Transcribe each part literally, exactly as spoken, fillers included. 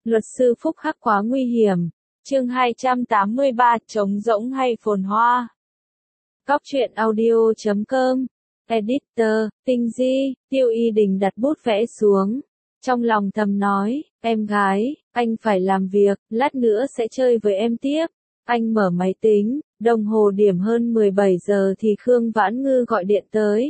Luật sư Phúc Hắc quá nguy hiểm. Chương hai trăm tám mươi ba, trống rỗng hay phồn hoa. Góc truyện audio chấm com. Editor, Tinh Di. Tiêu Y Đình đặt bút vẽ xuống. Trong lòng thầm nói, em gái, anh phải làm việc, lát nữa sẽ chơi với em tiếp. Anh mở máy tính, đồng hồ điểm hơn mười bảy giờ thì Khương Vãn Ngư gọi điện tới.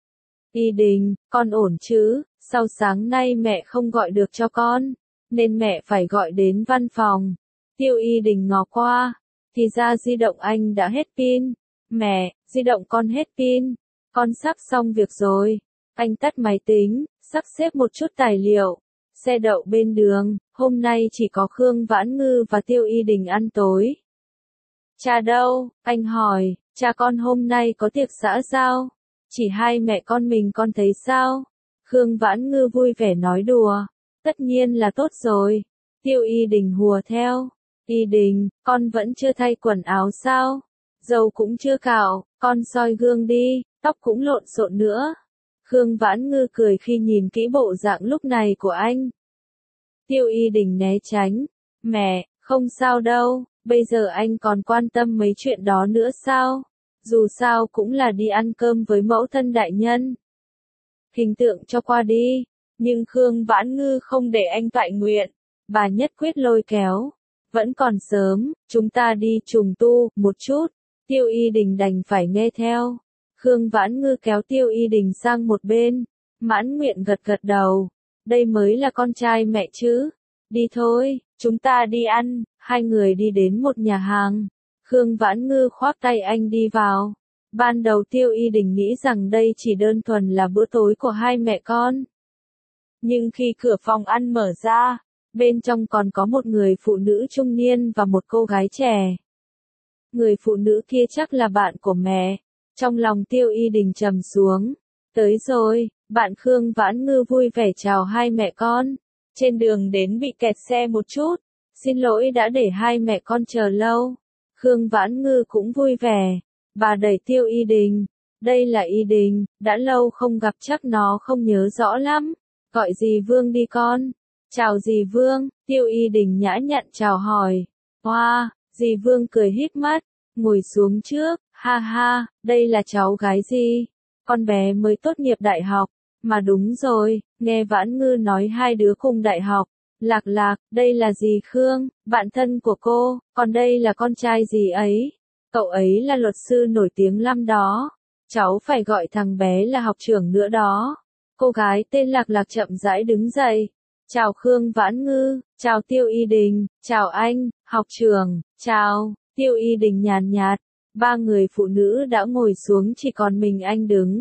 Y Đình, con ổn chứ? Sao sáng nay mẹ không gọi được cho con, nên mẹ phải gọi đến văn phòng. Tiêu Y Đình ngó qua, thì ra di động anh đã hết pin. Mẹ, di động con hết pin, con sắp xong việc rồi. Anh tắt máy tính, sắp xếp một chút tài liệu. Xe đậu bên đường, hôm nay chỉ có Khương Vãn Ngư và Tiêu Y Đình ăn tối. Cha đâu? Anh hỏi, cha con hôm nay có tiệc xã giao? Chỉ hai mẹ con mình con thấy sao? Khương Vãn Ngư vui vẻ nói đùa. Tất nhiên là tốt rồi. Tiêu Y Đình hùa theo. Y Đình, con vẫn chưa thay quần áo sao? Dầu cũng chưa cạo, con soi gương đi, tóc cũng lộn xộn nữa. Khương Vãn Ngư cười khi nhìn kỹ bộ dạng lúc này của anh. Tiêu Y Đình né tránh. Mẹ, không sao đâu, bây giờ anh còn quan tâm mấy chuyện đó nữa sao? Dù sao cũng là đi ăn cơm với mẫu thân đại nhân. Hình tượng cho qua đi. Nhưng Khương Vãn Ngư không để anh toại nguyện. Bà nhất quyết lôi kéo. Vẫn còn sớm, chúng ta đi trùng tu một chút. Tiêu Y Đình đành phải nghe theo. Khương Vãn Ngư kéo Tiêu Y Đình sang một bên. Mãn nguyện gật gật đầu. Đây mới là con trai mẹ chứ. Đi thôi, chúng ta đi ăn. Hai người đi đến một nhà hàng. Khương Vãn Ngư khoác tay anh đi vào. Ban đầu Tiêu Y Đình nghĩ rằng đây chỉ đơn thuần là bữa tối của hai mẹ con. Nhưng khi cửa phòng ăn mở ra, bên trong còn có một người phụ nữ trung niên và một cô gái trẻ. Người phụ nữ kia chắc là bạn của mẹ. Trong lòng Tiêu Y Đình trầm xuống. Tới rồi, bạn Khương Vãn Ngư vui vẻ chào hai mẹ con. Trên đường đến bị kẹt xe một chút. Xin lỗi đã để hai mẹ con chờ lâu. Khương Vãn Ngư cũng vui vẻ. Bà đẩy Tiêu Y Đình. Đây là Y Đình, đã lâu không gặp chắc nó không nhớ rõ lắm. Gọi dì Vương đi con. Chào dì Vương, Tiêu Y Đình nhã nhặn chào hỏi. Hoa, wow, dì Vương cười híp mắt, ngồi xuống trước, ha ha, đây là cháu gái dì. Con bé mới tốt nghiệp đại học, mà đúng rồi, nghe Vãn Ngư nói hai đứa cùng đại học. Lạc Lạc, đây là dì Khương, bạn thân của cô, còn đây là con trai dì ấy. Cậu ấy là luật sư nổi tiếng lắm đó. Cháu phải gọi thằng bé là học trưởng nữa đó. Cô gái tên Lạc Lạc chậm rãi đứng dậy. Chào Khương Vãn Ngư, chào Tiêu Y Đình, chào anh, học trưởng, chào, Tiêu Y Đình nhàn nhạt. Ba người phụ nữ đã ngồi xuống chỉ còn mình anh đứng.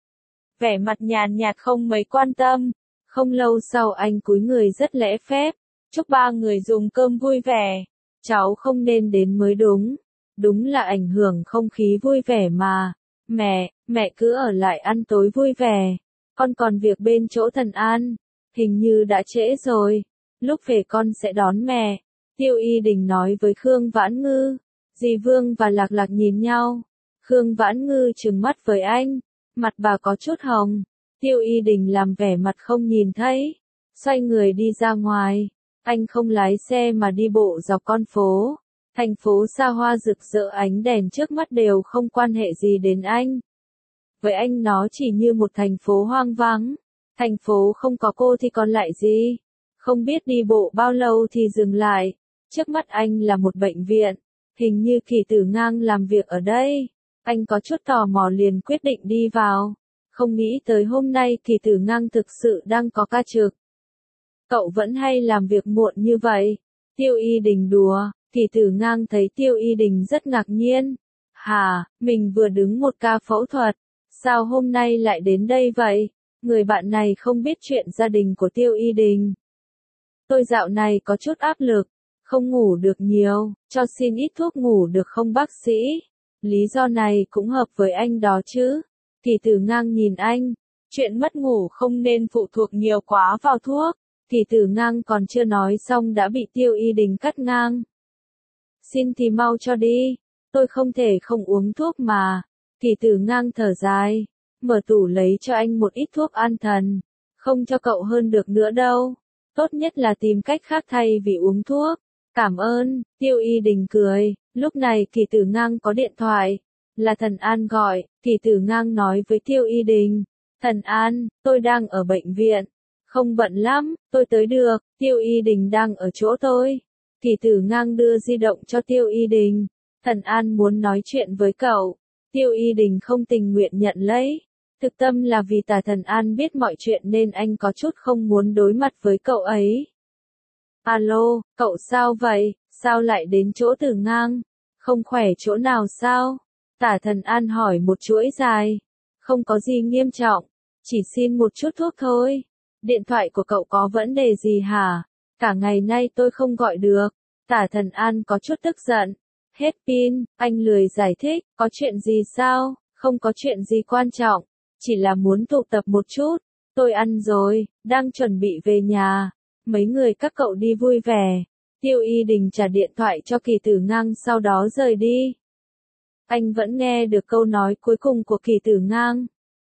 Vẻ mặt nhàn nhạt không mấy quan tâm. Không lâu sau anh cúi người rất lễ phép. Chúc ba người dùng cơm vui vẻ. Cháu không nên đến mới đúng. Đúng là ảnh hưởng không khí vui vẻ mà. Mẹ, mẹ cứ ở lại ăn tối vui vẻ. Con còn việc bên chỗ Thần An. Hình như đã trễ rồi. Lúc về con sẽ đón mẹ. Tiêu Y Đình nói với Khương Vãn Ngư. Dì Vương và Lạc Lạc nhìn nhau. Khương Vãn Ngư trừng mắt với anh. Mặt bà có chút hồng. Tiêu Y Đình làm vẻ mặt không nhìn thấy. Xoay người đi ra ngoài. Anh không lái xe mà đi bộ dọc con phố. Thành phố xa hoa rực rỡ ánh đèn trước mắt đều không quan hệ gì đến anh. Với anh nó chỉ như một thành phố hoang vắng. Thành phố không có cô thì còn lại gì. Không biết đi bộ bao lâu thì dừng lại. Trước mắt anh là một bệnh viện. Hình như Kỳ Tử Ngang làm việc ở đây. Anh có chút tò mò liền quyết định đi vào. Không nghĩ tới hôm nay Kỳ Tử Ngang thực sự đang có ca trực. Cậu vẫn hay làm việc muộn như vậy. Tiêu Y Đình đùa. Kỳ Tử Ngang thấy Tiêu Y Đình rất ngạc nhiên. Hà, mình vừa đứng một ca phẫu thuật. Sao hôm nay lại đến đây vậy? Người bạn này không biết chuyện gia đình của Tiêu Y Đình. Tôi dạo này có chút áp lực. Không ngủ được nhiều. Cho xin ít thuốc ngủ được không bác sĩ? Lý do này cũng hợp với anh đó chứ. Kỳ Tử Ngang nhìn anh. Chuyện mất ngủ không nên phụ thuộc nhiều quá vào thuốc. Kỳ Tử Ngang còn chưa nói xong đã bị Tiêu Y Đình cắt ngang. Xin thì mau cho đi. Tôi không thể không uống thuốc mà. Kỳ Tử Ngang thở dài. Mở tủ lấy cho anh một ít thuốc an thần. Không cho cậu hơn được nữa đâu. tốt nhất là tìm cách khác thay vì uống thuốc. Cảm ơn, Tiêu Y Đình cười, lúc này Kỳ Tử Ngang có điện thoại, là Thần An gọi, Kỳ Tử Ngang nói với Tiêu Y Đình, Thần An, tôi đang ở bệnh viện, không bận lắm, tôi tới được, Tiêu Y Đình đang ở chỗ tôi. Kỳ Tử Ngang đưa di động cho Tiêu Y Đình, Thần An muốn nói chuyện với cậu, Tiêu Y Đình không tình nguyện nhận lấy. Thực tâm là vì Tả Thần An biết mọi chuyện nên anh có chút không muốn đối mặt với cậu ấy. Alo, cậu sao vậy, sao lại đến chỗ Tử Ngang? Không khỏe chỗ nào sao? Tả Thần An hỏi một chuỗi dài. Không có gì nghiêm trọng, chỉ xin một chút thuốc thôi. Điện thoại của cậu có vấn đề gì hả? Cả ngày nay tôi không gọi được. Tả Thần An có chút tức giận. Hết pin, anh lười giải thích, có chuyện gì sao? Không có chuyện gì quan trọng, chỉ là muốn tụ tập một chút. Tôi ăn rồi, đang chuẩn bị về nhà. Mấy người các cậu đi vui vẻ. Tiêu Y Đình trả điện thoại cho Kỳ Tử Ngang sau đó rời đi. Anh vẫn nghe được câu nói cuối cùng của Kỳ Tử Ngang.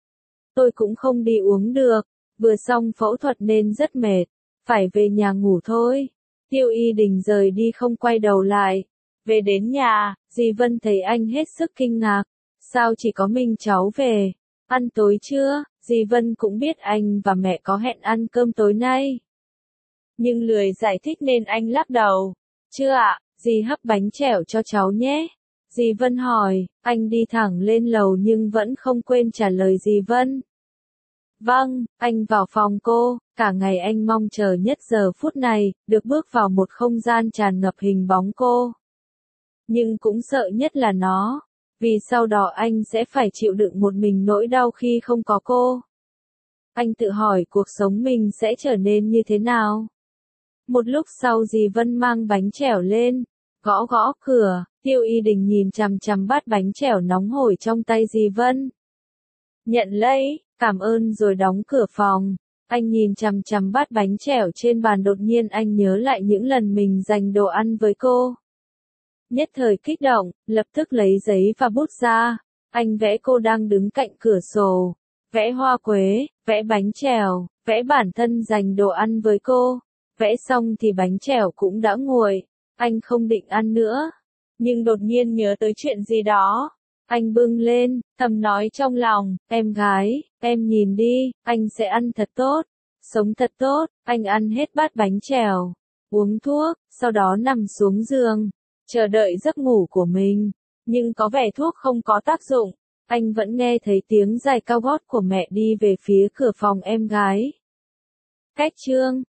Tôi cũng không đi uống được, vừa xong phẫu thuật nên rất mệt, phải về nhà ngủ thôi. Tiêu Y Đình rời đi không quay đầu lại. Về đến nhà, dì Vân thấy anh hết sức kinh ngạc. Sao chỉ có mình cháu về? Ăn tối chưa? Dì Vân cũng biết anh và mẹ có hẹn ăn cơm tối nay. Nhưng lười giải thích nên anh lắc đầu. Chưa ạ, dì hấp bánh chèo cho cháu nhé. Dì Vân hỏi, anh đi thẳng lên lầu nhưng vẫn không quên trả lời dì Vân. Vâng, anh vào phòng cô, cả ngày anh mong chờ nhất giờ phút này, được bước vào một không gian tràn ngập hình bóng cô. Nhưng cũng sợ nhất là nó, vì sau đó anh sẽ phải chịu đựng một mình nỗi đau khi không có cô. Anh tự hỏi cuộc sống mình sẽ trở nên như thế nào. Một lúc sau dì Vân mang bánh chèo lên, gõ gõ cửa, Tiêu Y Đình nhìn chằm chằm bát bánh chèo nóng hổi trong tay dì Vân. Nhận lấy, cảm ơn rồi đóng cửa phòng. Anh nhìn chằm chằm bát bánh chèo trên bàn, đột nhiên anh nhớ lại những lần mình dành đồ ăn với cô. Nhất thời kích động, lập tức lấy giấy và bút ra. Anh vẽ cô đang đứng cạnh cửa sổ, vẽ hoa quế, vẽ bánh chèo, vẽ bản thân dành đồ ăn với cô. Vẽ xong thì bánh chèo cũng đã nguội, anh không định ăn nữa. Nhưng đột nhiên nhớ tới chuyện gì đó. Anh bưng lên, thầm nói trong lòng, em gái, em nhìn đi, anh sẽ ăn thật tốt, sống thật tốt. Anh ăn hết bát bánh chèo, uống thuốc, sau đó nằm xuống giường, chờ đợi giấc ngủ của mình. Nhưng có vẻ thuốc không có tác dụng, anh vẫn nghe thấy tiếng giày cao gót của mẹ đi về phía cửa phòng em gái. Cách chương